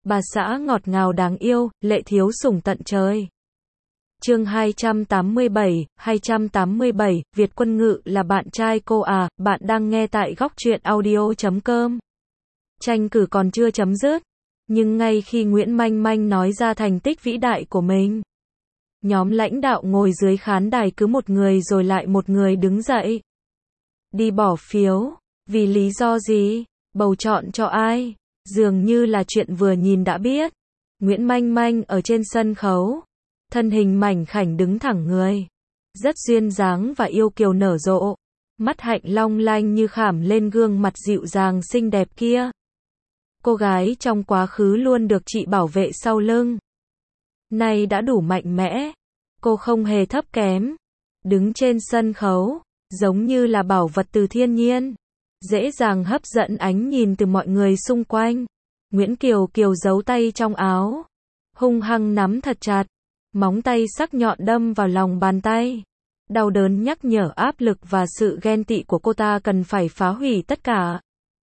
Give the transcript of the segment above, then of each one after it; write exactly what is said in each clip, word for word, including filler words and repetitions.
bà xã ngọt ngào đáng yêu, Lệ Thiếu sủng tận trời. Chương hai trăm tám mươi bảy, hai trăm tám mươi bảy, Việt Quân Ngự là bạn trai cô à, bạn đang nghe tại góc truyện audio chấm com. Tranh cử còn chưa chấm dứt, nhưng ngay khi Nguyễn Manh Manh nói ra thành tích vĩ đại của mình, nhóm lãnh đạo ngồi dưới khán đài cứ một người rồi lại một người đứng dậy. Đi bỏ phiếu, vì lý do gì, bầu chọn cho ai, dường như là chuyện vừa nhìn đã biết. Nguyễn Manh Manh ở trên sân khấu, thân hình mảnh khảnh đứng thẳng người, rất duyên dáng và yêu kiều nở rộ, mắt hạnh long lanh như khảm lên gương mặt dịu dàng xinh đẹp kia. Cô gái trong quá khứ luôn được chị bảo vệ sau lưng, nay đã đủ mạnh mẽ, cô không hề thấp kém, đứng trên sân khấu, giống như là bảo vật từ thiên nhiên, dễ dàng hấp dẫn ánh nhìn từ mọi người xung quanh. Nguyễn Kiều Kiều giấu tay trong áo, hung hăng nắm thật chặt, móng tay sắc nhọn đâm vào lòng bàn tay. Đau đớn nhắc nhở áp lực và sự ghen tị của cô ta cần phải phá hủy tất cả.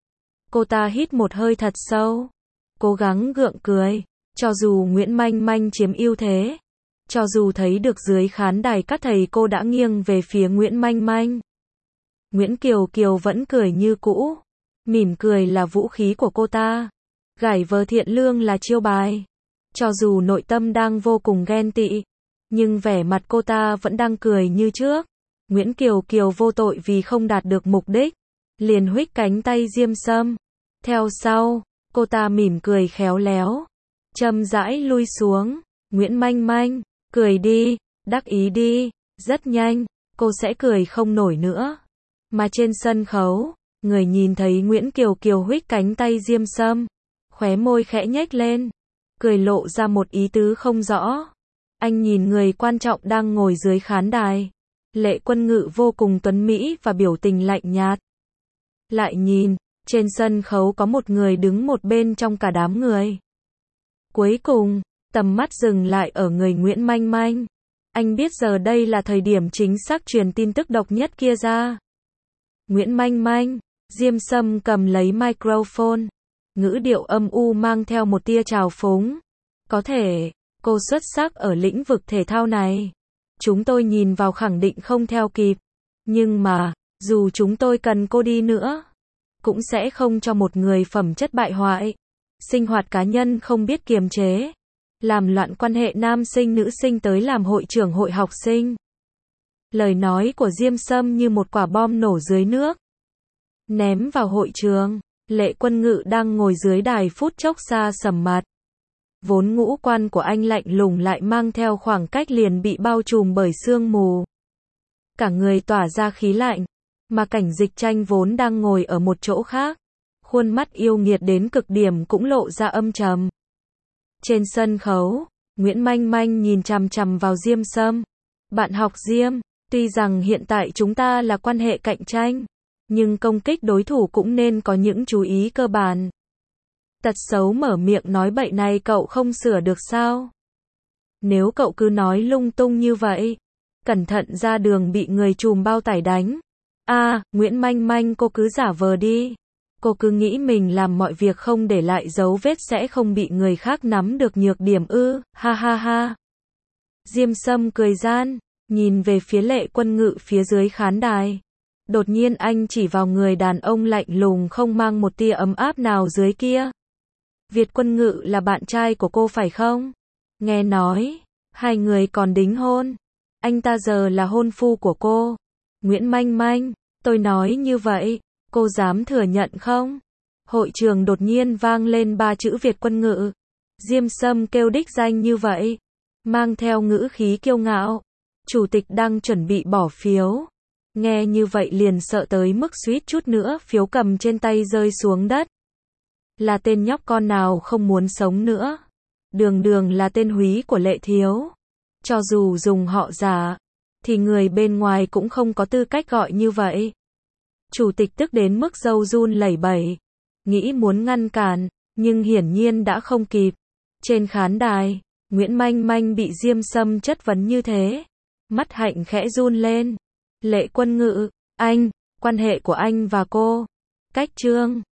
Cô ta hít một hơi thật sâu, cố gắng gượng cười, cho dù Nguyễn Manh Manh chiếm ưu thế, cho dù thấy được dưới khán đài các thầy cô đã nghiêng về phía Nguyễn Manh Manh, Nguyễn Kiều Kiều vẫn cười như cũ. Mỉm cười là vũ khí của cô ta, gảy vờ thiện lương là chiêu bài. Cho dù nội tâm đang vô cùng ghen tị, nhưng vẻ mặt cô ta vẫn đang cười như trước. Nguyễn Kiều Kiều vô tội vì không đạt được mục đích, liền huých cánh tay Diêm Sâm. Theo sau, cô ta mỉm cười khéo léo, chậm rãi lui xuống. Nguyễn Manh Manh, cười đi, đắc ý đi, rất nhanh, cô sẽ cười không nổi nữa. Mà trên sân khấu, người nhìn thấy Nguyễn Kiều Kiều huých cánh tay Diêm Sâm, khóe môi khẽ nhếch lên, cười lộ ra một ý tứ không rõ. Anh nhìn người quan trọng đang ngồi dưới khán đài, Lệ Quân Ngự vô cùng tuấn mỹ và biểu tình lạnh nhạt. Lại nhìn, trên sân khấu có một người đứng một bên trong cả đám người. Cuối cùng, tầm mắt dừng lại ở người Nguyễn Manh Manh. Anh biết giờ đây là thời điểm chính xác truyền tin tức độc nhất kia ra. Nguyễn Manh Manh, Diêm Sâm cầm lấy microphone, ngữ điệu âm u mang theo một tia trào phúng. Có thể, cô xuất sắc ở lĩnh vực thể thao này, chúng tôi nhìn vào khẳng định không theo kịp. Nhưng mà, dù chúng tôi cần cô đi nữa, cũng sẽ không cho một người phẩm chất bại hoại, sinh hoạt cá nhân không biết kiềm chế, làm loạn quan hệ nam sinh nữ sinh tới làm hội trưởng hội học sinh. Lời nói của Diêm Sâm như một quả bom nổ dưới nước, ném vào hội trường. Lệ Quân Ngự đang ngồi dưới đài phút chốc xa sầm mặt. Vốn ngũ quan của anh lạnh lùng lại mang theo khoảng cách liền bị bao trùm bởi sương mù. Cả người tỏa ra khí lạnh, mà Cảnh Dịch Tranh vốn đang ngồi ở một chỗ khác, khuôn mắt yêu nghiệt đến cực điểm cũng lộ ra âm trầm. Trên sân khấu, Nguyễn Manh Manh nhìn chằm chằm vào Diêm Sâm. Bạn học Diêm, tuy rằng hiện tại chúng ta là quan hệ cạnh tranh, nhưng công kích đối thủ cũng nên có những chú ý cơ bản. Tật xấu mở miệng nói bậy này cậu không sửa được sao? Nếu cậu cứ nói lung tung như vậy, cẩn thận ra đường bị người trùm bao tải đánh. A, à, Nguyễn Manh Manh cô cứ giả vờ đi. Cô cứ nghĩ mình làm mọi việc không để lại dấu vết sẽ không bị người khác nắm được nhược điểm ư, ha ha ha. Diêm Sâm cười gian, nhìn về phía Lệ Quân Ngự phía dưới khán đài. Đột nhiên anh chỉ vào người đàn ông lạnh lùng không mang một tia ấm áp nào dưới kia. Việt Quân Ngự là bạn trai của cô phải không? Nghe nói, hai người còn đính hôn. Anh ta giờ là hôn phu của cô. Nguyễn Manh Manh, tôi nói như vậy, cô dám thừa nhận không? Hội trường đột nhiên vang lên ba chữ Việt Quân Ngự. Diêm Sâm kêu đích danh như vậy, mang theo ngữ khí kiêu ngạo. Chủ tịch đang chuẩn bị bỏ phiếu. Nghe như vậy liền sợ tới mức suýt chút nữa phiếu cầm trên tay rơi xuống đất. Là tên nhóc con nào không muốn sống nữa. Đường đường là tên húy của Lệ Thiếu. Cho dù dùng họ giả, thì người bên ngoài cũng không có tư cách gọi như vậy. Chủ tịch tức đến mức râu run lẩy bẩy, nghĩ muốn ngăn cản, nhưng hiển nhiên đã không kịp. Trên khán đài, Nguyễn Manh Manh bị Diêm Sâm chất vấn như thế, mắt hạnh khẽ run lên. Lệ Quân Ngự, anh, quan hệ của anh và cô, cách chương